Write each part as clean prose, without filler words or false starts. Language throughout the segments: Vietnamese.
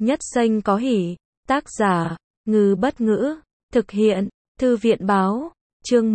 Nhất Xanh có hỉ. Tác giả, Ngư Bất Ngữ. Thực hiện, Thư viện Báo. Chương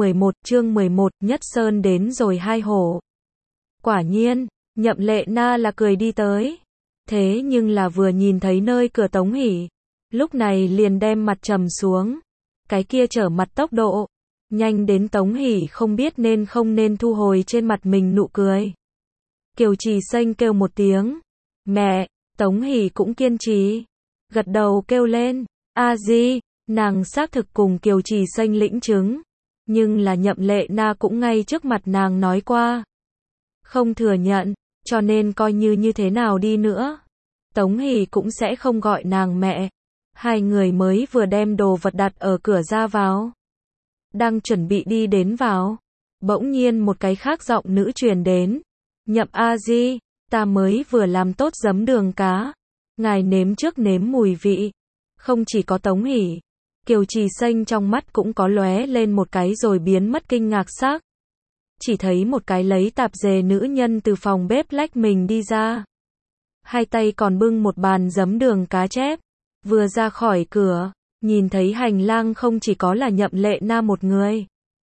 11, Nhất Sơn đến rồi hai hổ. Quả nhiên, Nhậm Lệ Na là cười đi tới. Thế nhưng là vừa nhìn thấy nơi cửa Tống Hỷ, lúc này liền đem mặt trầm xuống. Cái kia trở mặt tốc độ nhanh đến Tống Hỷ không biết nên không nên thu hồi trên mặt mình nụ cười. Kiều Trì Xanh kêu một tiếng, mẹ. Tống Hỷ cũng kiên trì, gật đầu kêu lên, a di. Nàng xác thực cùng Kiều Trì Xanh lĩnh chứng, nhưng là Nhậm Lệ Na cũng ngay trước mặt nàng nói qua, không thừa nhận, cho nên coi như thế nào đi nữa, Tống Hỷ cũng sẽ không gọi nàng mẹ. Hai người mới vừa đem đồ vật đặt ở cửa ra vào, đang chuẩn bị đi đến vào, bỗng nhiên một cái khác giọng nữ truyền đến, Nhậm a di, ta mới vừa làm tốt giấm đường cá, ngài nếm trước nếm mùi vị. Không chỉ có Tống Hỷ, Kiều Trì Xanh trong mắt cũng có lóe lên một cái rồi biến mất kinh ngạc sắc. Chỉ thấy một cái lấy tạp dề nữ nhân từ phòng bếp lách mình đi ra, hai tay còn bưng một bàn giấm đường cá chép. Vừa ra khỏi cửa, nhìn thấy hành lang không chỉ có là Nhậm Lệ Na một người,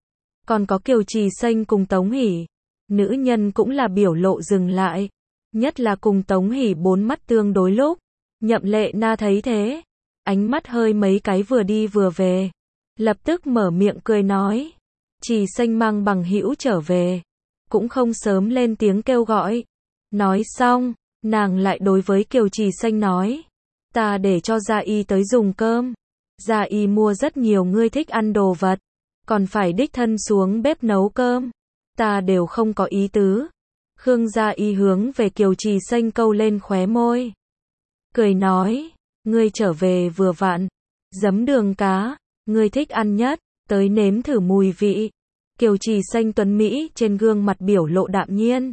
còn có Kiều Trì Xanh cùng Tống Hỷ. Nữ nhân cũng là biểu lộ dừng lại, nhất là cùng Tống Hỷ bốn mắt tương đối lúc. Nhậm Lệ Na thấy thế, ánh mắt hơi mấy cái vừa đi vừa về, lập tức mở miệng cười nói, Trì Xanh mang bằng hữu trở về, cũng không sớm lên tiếng kêu gọi. Nói xong, nàng lại đối với Kiều Trì Xanh nói, ta để cho Gia Y tới dùng cơm. Gia Y mua rất nhiều ngươi thích ăn đồ vật, còn phải đích thân xuống bếp nấu cơm, ta đều không có ý tứ. Khương Gia Y hướng về Kiều Trì Xanh câu lên khóe môi, cười nói, ngươi trở về vừa vặn, giấm đường cá, ngươi thích ăn nhất, tới nếm thử mùi vị. Kiều Trì Xanh tuấn Mỹ trên gương mặt biểu lộ đạm nhiên,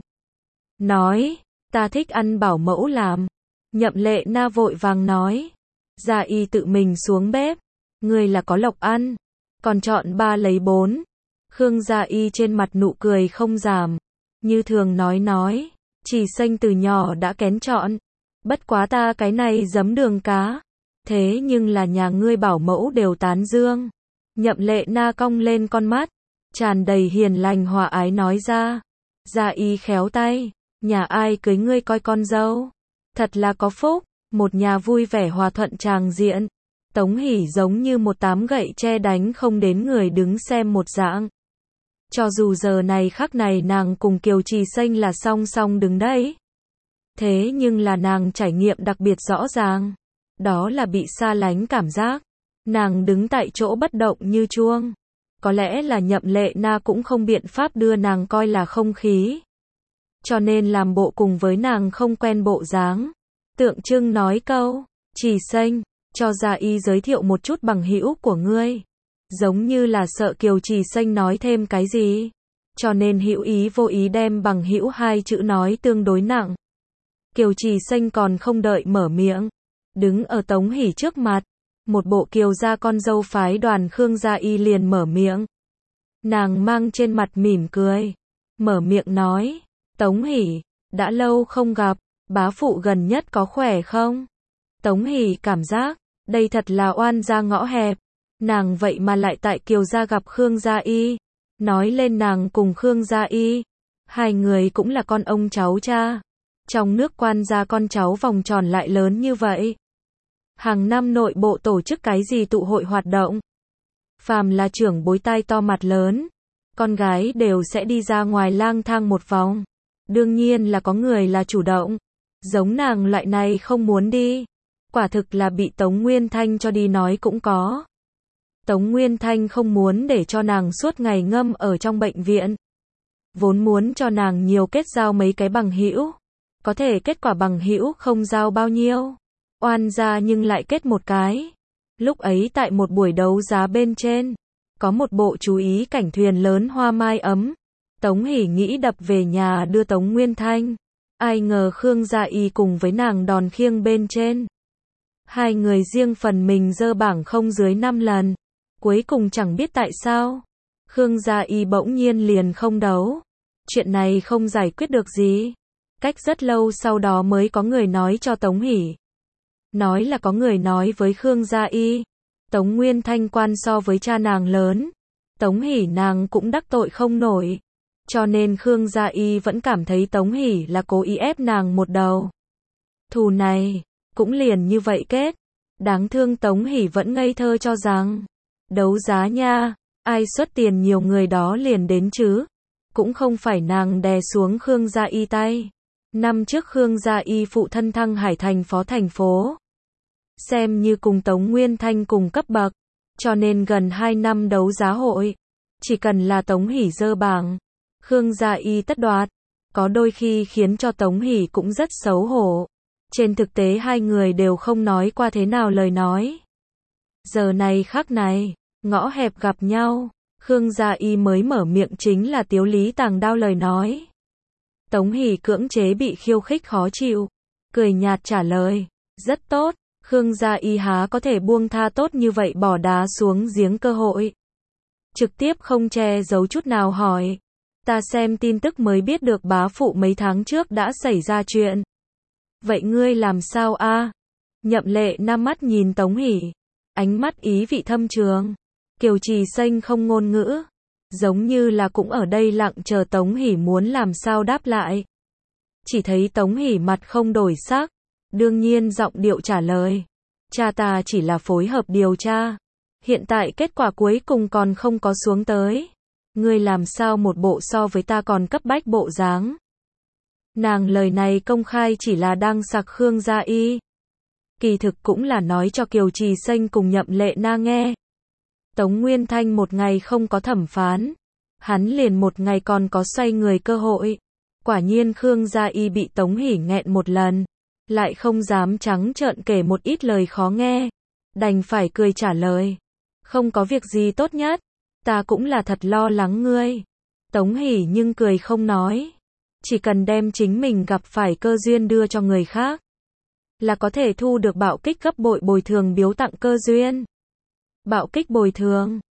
nói, ta thích ăn bảo mẫu làm. Nhậm Lệ Na vội vàng nói, Gia Y tự mình xuống bếp, ngươi là có lộc ăn, còn chọn 3 lấy 4. Khương Gia Y trên mặt nụ cười không giảm, như thường nói, Trì Xanh từ nhỏ đã kén chọn, bất quá ta cái này giấm đường cá, thế nhưng là nhà ngươi bảo mẫu đều tán dương. Nhậm Lệ Na cong lên con mắt, tràn đầy hiền lành hòa ái nói ra, Gia Y khéo tay, nhà ai cưới ngươi coi con dâu, thật là có phúc. Một nhà vui vẻ hòa thuận tràng diện. Tống Hỷ giống như một tám gậy tre đánh không đến người đứng xem một dạng. Cho dù giờ này khắc này nàng cùng Kiều Trì Xanh là song song đứng đấy, thế nhưng là nàng trải nghiệm đặc biệt rõ ràng, đó là bị xa lánh cảm giác. Nàng đứng tại chỗ bất động như chuông. Có lẽ là Nhậm Lệ Na cũng không biện pháp đưa nàng coi là không khí, cho nên làm bộ cùng với nàng không quen bộ dáng, tượng trưng nói câu, Trì Xanh, cho Gia Y giới thiệu một chút bằng hữu của ngươi. Giống như là sợ Kiều Trì Xanh nói thêm cái gì, cho nên hữu ý vô ý đem bằng hữu hai chữ nói tương đối nặng. Kiều Trì Xanh còn không đợi mở miệng, đứng ở Tống Hỷ trước mặt, một bộ kiều gia con dâu phái đoàn Khương Gia Y liền mở miệng. Nàng mang trên mặt mỉm cười, mở miệng nói, Tống Hỷ, đã lâu không gặp, bá phụ gần nhất có khỏe không? Tống Hỷ cảm giác, đây thật là oan gia ngõ hẹp, nàng vậy mà lại tại Kiều gia gặp Khương Gia Y. Nói lên nàng cùng Khương Gia Y, hai người cũng là con ông cháu cha. Trong nước quan gia con cháu vòng tròn lại lớn như vậy. Hàng năm nội bộ tổ chức cái gì tụ hội hoạt động, phàm là trưởng bối tai to mặt lớn, con gái đều sẽ đi ra ngoài lang thang một vòng. Đương nhiên là có người là chủ động, giống nàng loại này không muốn đi, quả thực là bị Tống Nguyên Thanh cho đi nói cũng có. Tống Nguyên Thanh không muốn để cho nàng suốt ngày ngâm ở trong bệnh viện, vốn muốn cho nàng nhiều kết giao mấy cái bằng hữu, có thể kết quả bằng hữu không giao bao nhiêu, oan gia nhưng lại kết một cái. Lúc ấy tại một buổi đấu giá bên trên, có một bộ chú ý cảnh thuyền lớn hoa mai ấm, Tống Hỷ nghĩ đập về nhà đưa Tống Nguyên Thanh, ai ngờ Khương Gia Y cùng với nàng đòn khiêng bên trên. Hai người riêng phần mình dơ bảng không dưới 5 lần, cuối cùng chẳng biết tại sao, Khương Gia Y bỗng nhiên liền không đấu. Chuyện này không giải quyết được gì. Cách rất lâu sau đó mới có người nói cho Tống Hỷ, nói là có người nói với Khương Gia Y, Tống Nguyên Thanh quan so với cha nàng lớn, Tống Hỷ nàng cũng đắc tội không nổi, cho nên Khương Gia Y vẫn cảm thấy Tống Hỷ là cố ý ép nàng một đầu. Thù này, cũng liền như vậy kết. Đáng thương Tống Hỷ vẫn ngây thơ cho rằng, đấu giá nha, ai xuất tiền nhiều người đó liền đến chứ. Cũng không phải nàng đè xuống Khương Gia Y tay. Năm trước Khương Gia Y phụ thân thăng hải thành phó thành phố. Xem như cùng Tống Nguyên Thanh cùng cấp bậc. Cho nên gần 2 năm đấu giá hội. Chỉ cần là Tống Hỷ dơ bảng, Khương Gia Y tất đoạt. Có đôi khi khiến cho Tống Hỷ cũng rất xấu hổ. Trên thực tế hai người đều không nói qua thế nào lời nói. Giờ này khắc này, ngõ hẹp gặp nhau, Khương Gia Y mới mở miệng chính là tiếu lý tàng đao lời nói. Tống Hỷ cưỡng chế bị khiêu khích khó chịu, cười nhạt trả lời, rất tốt, Khương Gia Y há có thể buông tha tốt như vậy bỏ đá xuống giếng cơ hội. Trực tiếp không che giấu chút nào hỏi, ta xem tin tức mới biết được bá phụ mấy tháng trước đã xảy ra chuyện. Vậy ngươi làm sao a? Nhậm Lệ Nam mắt nhìn Tống Hỷ, ánh mắt ý vị thâm trường. Kiều Trì Xanh không ngôn ngữ, giống như là cũng ở đây lặng chờ Tống Hỷ muốn làm sao đáp lại. Chỉ thấy Tống Hỷ mặt không đổi sắc, đương nhiên giọng điệu trả lời, cha ta chỉ là phối hợp điều tra, hiện tại kết quả cuối cùng còn không có xuống tới. Ngươi làm sao một bộ so với ta còn cấp bách bộ dáng. Nàng lời này công khai chỉ là đang sặc Khương Gia Y. Kỳ thực cũng là nói cho Kiều Trì Xanh cùng Nhậm Lệ Na nghe. Tống Nguyên Thanh một ngày không có thẩm phán, hắn liền một ngày còn có xoay người cơ hội. Quả nhiên Khương Gia Y bị Tống Hỷ nghẹn một lần, lại không dám trắng trợn kể một ít lời khó nghe, đành phải cười trả lời, không có việc gì tốt nhất, ta cũng là thật lo lắng ngươi. Tống Hỷ nhưng cười không nói, chỉ cần đem chính mình gặp phải cơ duyên đưa cho người khác, là có thể thu được bạo kích gấp bội bồi thường biếu tặng cơ duyên. Bạo kích bồi thường